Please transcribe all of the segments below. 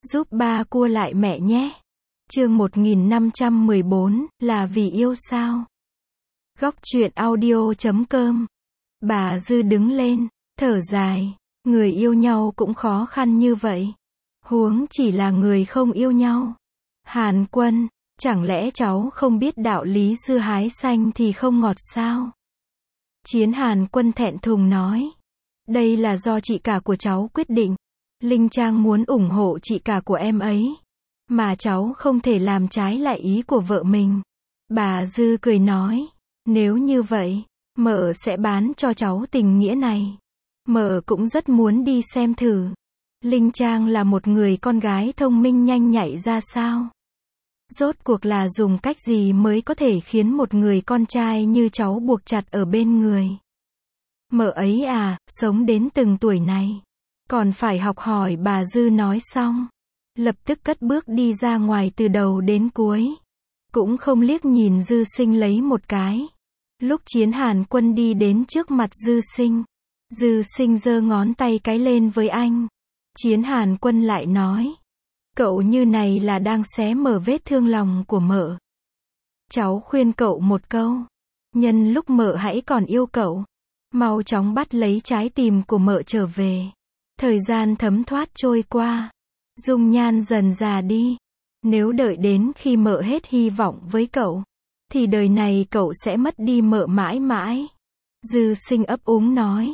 Giúp ba cua lại mẹ nhé. Chương 1514, là vì yêu sao? Góc truyện audio.com. Bà Dư đứng lên, thở dài, người yêu nhau cũng khó khăn như vậy. Huống chỉ là người không yêu nhau. Hàn Quân, chẳng lẽ cháu không biết đạo lý dưa hái xanh thì không ngọt sao? Chiến Hàn Quân thẹn thùng nói. Đây là do chị cả của cháu quyết định. Linh Trang muốn ủng hộ chị cả của em ấy. Mà cháu không thể làm trái lại ý của vợ mình. Bà Dư cười nói. Nếu như vậy, mợ sẽ bán cho cháu tình nghĩa này. Mợ cũng rất muốn đi xem thử. Linh Trang là một người con gái thông minh nhanh nhạy ra sao? Rốt cuộc là dùng cách gì mới có thể khiến một người con trai như cháu buộc chặt ở bên người? Mợ ấy à, sống đến từng tuổi này. Còn phải học hỏi. Bà Dư nói xong. Lập tức cất bước đi ra ngoài từ đầu đến cuối. Cũng không liếc nhìn Dư Sinh lấy một cái. Lúc Chiến Hàn Quân đi đến trước mặt Dư Sinh giơ ngón tay cái lên với anh. Chiến Hàn Quân lại nói. Cậu như này là đang xé mở vết thương lòng của mợ. Cháu khuyên cậu một câu. Nhân lúc mợ hãy còn yêu cậu, mau chóng bắt lấy trái tim của mợ trở về. Thời gian thấm thoát trôi qua. Dung nhan dần già đi. Nếu đợi đến khi mợ hết hy vọng với cậu, thì đời này cậu sẽ mất đi mợ mãi mãi. Dư Sinh ấp úng nói.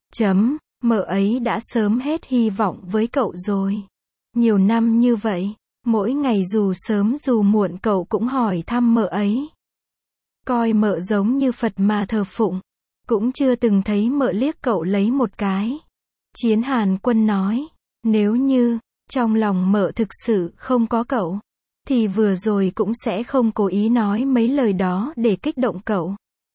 Mợ ấy đã sớm hết hy vọng với cậu rồi. Nhiều năm như vậy, mỗi ngày dù sớm dù muộn cậu cũng hỏi thăm mợ ấy. Coi mợ giống như Phật mà thờ phụng. Cũng chưa từng thấy mợ liếc cậu lấy một cái. Chiến Hàn Quân nói. Nếu như trong lòng mợ thực sự không có cậu, thì vừa rồi cũng sẽ không cố ý nói mấy lời đó để kích động cậu.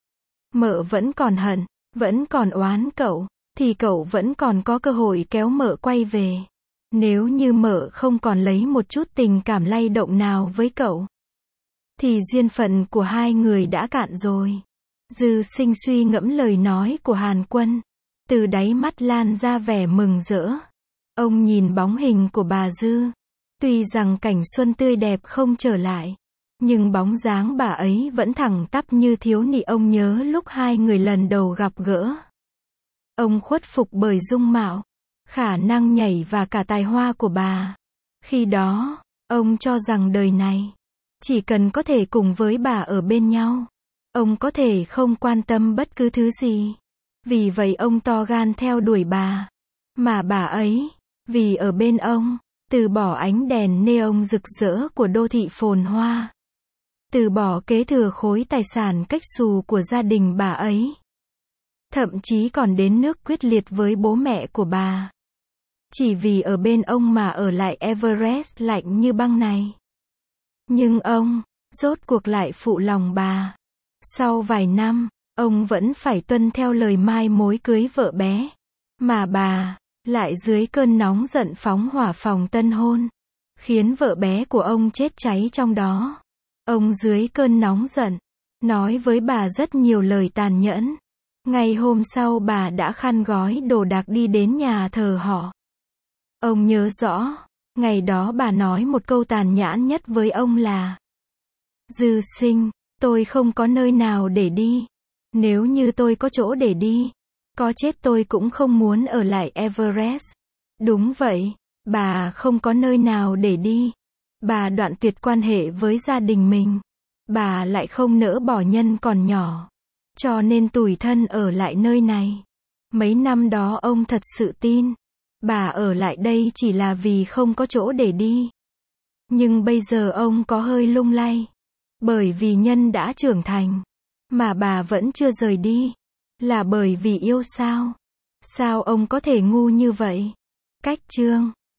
Mợ vẫn còn hận, vẫn còn oán cậu, thì cậu vẫn còn có cơ hội kéo mợ quay về. Nếu như mợ không còn lấy một chút tình cảm lay động nào với cậu, thì duyên phận của hai người đã cạn rồi. Dư Sinh suy ngẫm lời nói của Hàn Quân. Từ đáy mắt lan ra vẻ mừng rỡ. Ông nhìn bóng hình của bà Dư. Tuy rằng cảnh xuân tươi đẹp không trở lại, nhưng bóng dáng bà ấy vẫn thẳng tắp như thiếu nị ông nhớ lúc hai người lần đầu gặp gỡ. Ông khuất phục bởi dung mạo, khả năng nhảy và cả tài hoa của bà. Khi đó, ông cho rằng đời này, chỉ cần có thể cùng với bà ở bên nhau, ông có thể không quan tâm bất cứ thứ gì. Vì vậy ông to gan theo đuổi bà. Mà bà ấy, vì ở bên ông, từ bỏ ánh đèn neon rực rỡ của đô thị phồn hoa. Từ bỏ kế thừa khối tài sản cách xù của gia đình bà ấy. Thậm chí còn đến nước quyết liệt với bố mẹ của bà. Chỉ vì ở bên ông mà ở lại Everest lạnh như băng này. Nhưng ông, rốt cuộc lại phụ lòng bà. Sau vài năm, ông vẫn phải tuân theo lời mai mối cưới vợ bé. Mà bà, lại dưới cơn nóng giận phóng hỏa phòng tân hôn. Khiến vợ bé của ông chết cháy trong đó. Ông dưới cơn nóng giận, nói với bà rất nhiều lời tàn nhẫn. Ngày hôm sau bà đã khăn gói đồ đạc đi đến nhà thờ họ. Ông nhớ rõ, ngày đó bà nói một câu tàn nhẫn nhất với ông là: Dư Sinh, tôi không có nơi nào để đi. Nếu như tôi có chỗ để đi, có chết tôi cũng không muốn ở lại Everest. Đúng vậy, bà không có nơi nào để đi. Bà đoạn tuyệt quan hệ với gia đình mình. Bà lại không nỡ bỏ nhân còn nhỏ. Cho nên tủi thân ở lại nơi này. Mấy năm đó ông thật sự tin bà ở lại đây chỉ là vì không có chỗ để đi. Nhưng bây giờ ông có hơi lung lay. Bởi vì nhân đã trưởng thành, mà bà vẫn chưa rời đi. Là bởi vì yêu sao? Sao ông có thể ngu như vậy? Cách chương